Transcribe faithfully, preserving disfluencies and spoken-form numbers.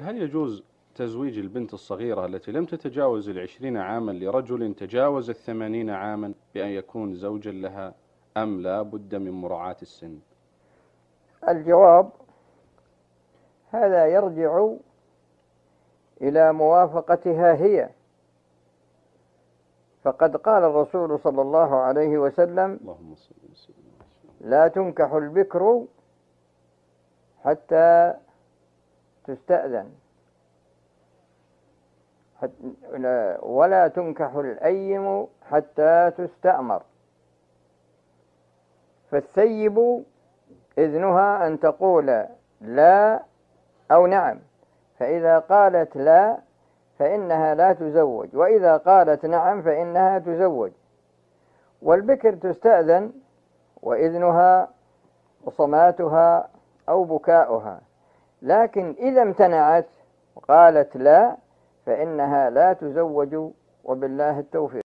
هل يجوز تزويج البنت الصغيرة التي لم تتجاوز العشرين عاما لرجل تجاوز الثمانين عاما بأن يكون زوجا لها، أم لا بد من مراعاة السن؟ الجواب: هذا يرجع إلى موافقتها هي، فقد قال الرسول صلى الله عليه وسلم: لا تنكح البكر حتى تستأذن، ولا تنكح الأيم حتى تستأمر. فالثيب إذنها أن تقول لا أو نعم، فإذا قالت لا فإنها لا تزوج، وإذا قالت نعم فإنها تزوج. والبكر تستأذن وإذنها وصماتها أو بكاؤها، لكن إذا امتنعت وقالت لا فإنها لا تزوج، وبالله التوفيق.